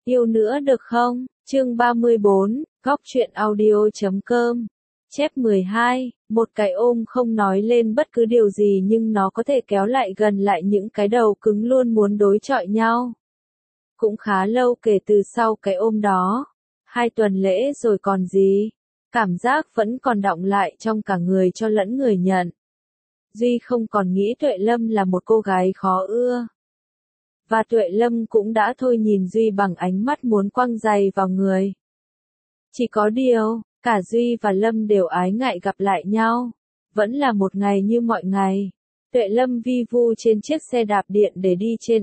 Yêu nữa được không? Chương 34, Góc truyện audio.com. Chép 12, một cái ôm không nói lên bất cứ điều gì nhưng nó có thể kéo lại gần lại những cái đầu cứng luôn muốn đối chọi nhau. Cũng khá lâu kể từ sau cái ôm đó. 2 tuần lễ rồi còn gì. Cảm giác vẫn còn đọng lại trong cả người cho lẫn người nhận. Duy không còn nghĩ Tuệ Lâm là một cô gái khó ưa. Và Tuệ Lâm cũng đã thôi nhìn Duy bằng ánh mắt muốn quăng giày vào người. Chỉ có điều, cả Duy và Lâm đều ái ngại gặp lại nhau. Vẫn là một ngày như mọi ngày. Tuệ Lâm vi vu trên chiếc xe đạp điện để đi trên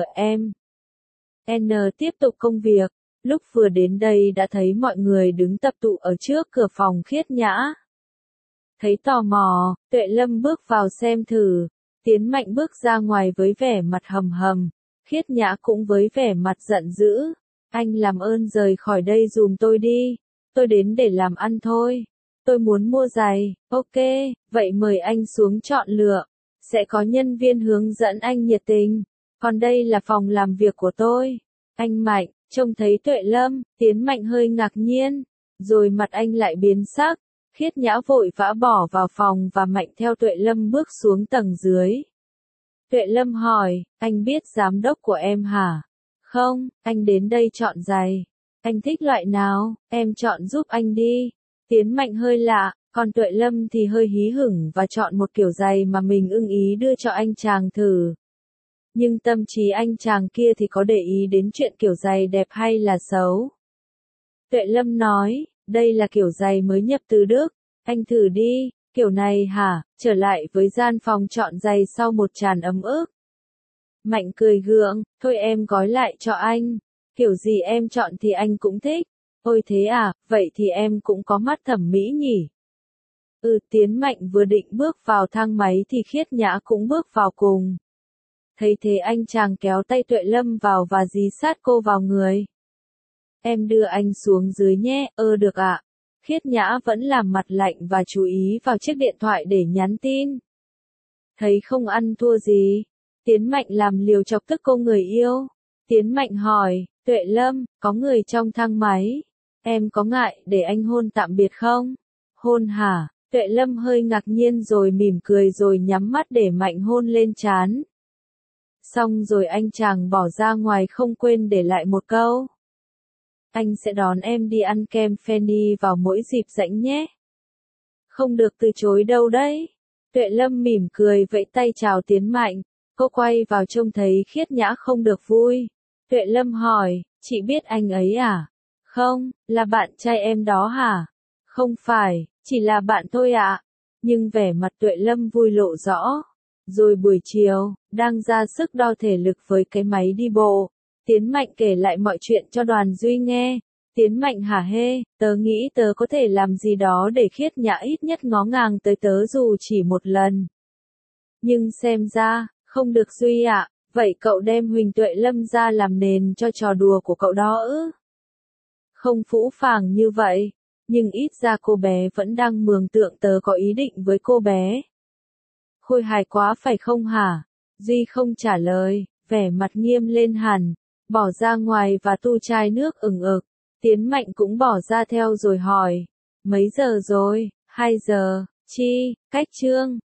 N tiếp tục công việc. Lúc vừa đến đây đã thấy mọi người đứng tập tụ ở trước cửa phòng Khiết Nhã. Thấy tò mò, Tuệ Lâm bước vào xem thử. Tiến Mạnh bước ra ngoài với vẻ mặt hầm hầm. Khiết Nhã cũng với vẻ mặt giận dữ. Anh làm ơn rời khỏi đây giùm tôi đi. Tôi đến để làm ăn thôi. Tôi muốn mua giày. Ok, vậy mời anh xuống chọn lựa. Sẽ có nhân viên hướng dẫn anh nhiệt tình. Còn đây là phòng làm việc của tôi. Anh Mạnh, trông thấy Tuệ Lâm, Tiến Mạnh hơi ngạc nhiên. Rồi mặt anh lại biến sắc. Khiết Nhã vội vã bỏ vào phòng và Mạnh theo Tuệ Lâm bước xuống tầng dưới. Tuệ Lâm hỏi, anh biết giám đốc của em hả? Không, anh đến đây chọn giày. Anh thích loại nào, em chọn giúp anh đi. Tiến Mạnh hơi lạ, còn Tuệ Lâm thì hơi hí hửng và chọn một kiểu giày mà mình ưng ý đưa cho anh chàng thử. Nhưng tâm trí anh chàng kia thì có để ý đến chuyện kiểu giày đẹp hay là xấu. Tuệ Lâm nói, đây là kiểu giày mới nhập từ Đức, anh thử đi. Kiểu này hả? Trở lại với gian phòng chọn giày sau một tràn ấm ức. Mạnh cười gượng, thôi em gói lại cho anh. Kiểu gì em chọn thì anh cũng thích. Ôi thế à, vậy thì em cũng có mắt thẩm mỹ nhỉ? Tiến Mạnh vừa định bước vào thang máy thì Khiết Nhã cũng bước vào cùng. Thấy thế anh chàng kéo tay Tuệ Lâm vào và dí sát cô vào người. Em đưa anh xuống dưới nhé, được ạ. Khiết Nhã vẫn làm mặt lạnh và chú ý vào chiếc điện thoại để nhắn tin. Thấy không ăn thua gì. Tiến Mạnh làm liều chọc tức cô người yêu. Tiến Mạnh hỏi, Tuệ Lâm, có người trong thang máy. Em có ngại để anh hôn tạm biệt không? Hôn hả? Tuệ Lâm hơi ngạc nhiên rồi mỉm cười rồi nhắm mắt để Mạnh hôn lên trán. Xong rồi anh chàng bỏ ra ngoài không quên để lại một câu. Anh sẽ đón em đi ăn kem Fanny vào mỗi dịp rảnh nhé. Không được từ chối đâu đấy. Tuệ Lâm mỉm cười vẫy tay chào Tiến Mạnh. Cô quay vào trông thấy Khiết Nhã không được vui. Tuệ Lâm hỏi, chị biết anh ấy à? Không, là bạn trai em đó hả? Không phải, chỉ là bạn thôi ạ. Nhưng vẻ mặt Tuệ Lâm vui lộ rõ. Rồi buổi chiều, đang ra sức đo thể lực với cái máy đi bộ. Tiến Mạnh kể lại mọi chuyện cho Đoàn Duy nghe. Tiến Mạnh hả hê, tớ nghĩ tớ có thể làm gì đó để Khiết Nhã ít nhất ngó ngàng tới tớ dù chỉ một lần. Nhưng xem ra, không được Duy ạ, vậy cậu đem Huỳnh Tuệ Lâm ra làm nền cho trò đùa của cậu đó ư? Không phũ phàng như vậy, nhưng ít ra cô bé vẫn đang mường tượng tớ có ý định với cô bé. Khôi hài quá phải không hả? Duy không trả lời, vẻ mặt nghiêm lên hẳn. Bỏ ra ngoài và tu chai nước ửng ực. Tiến Mạnh cũng bỏ ra theo rồi hỏi. Mấy giờ rồi? 2 giờ. Chi? Cách chương.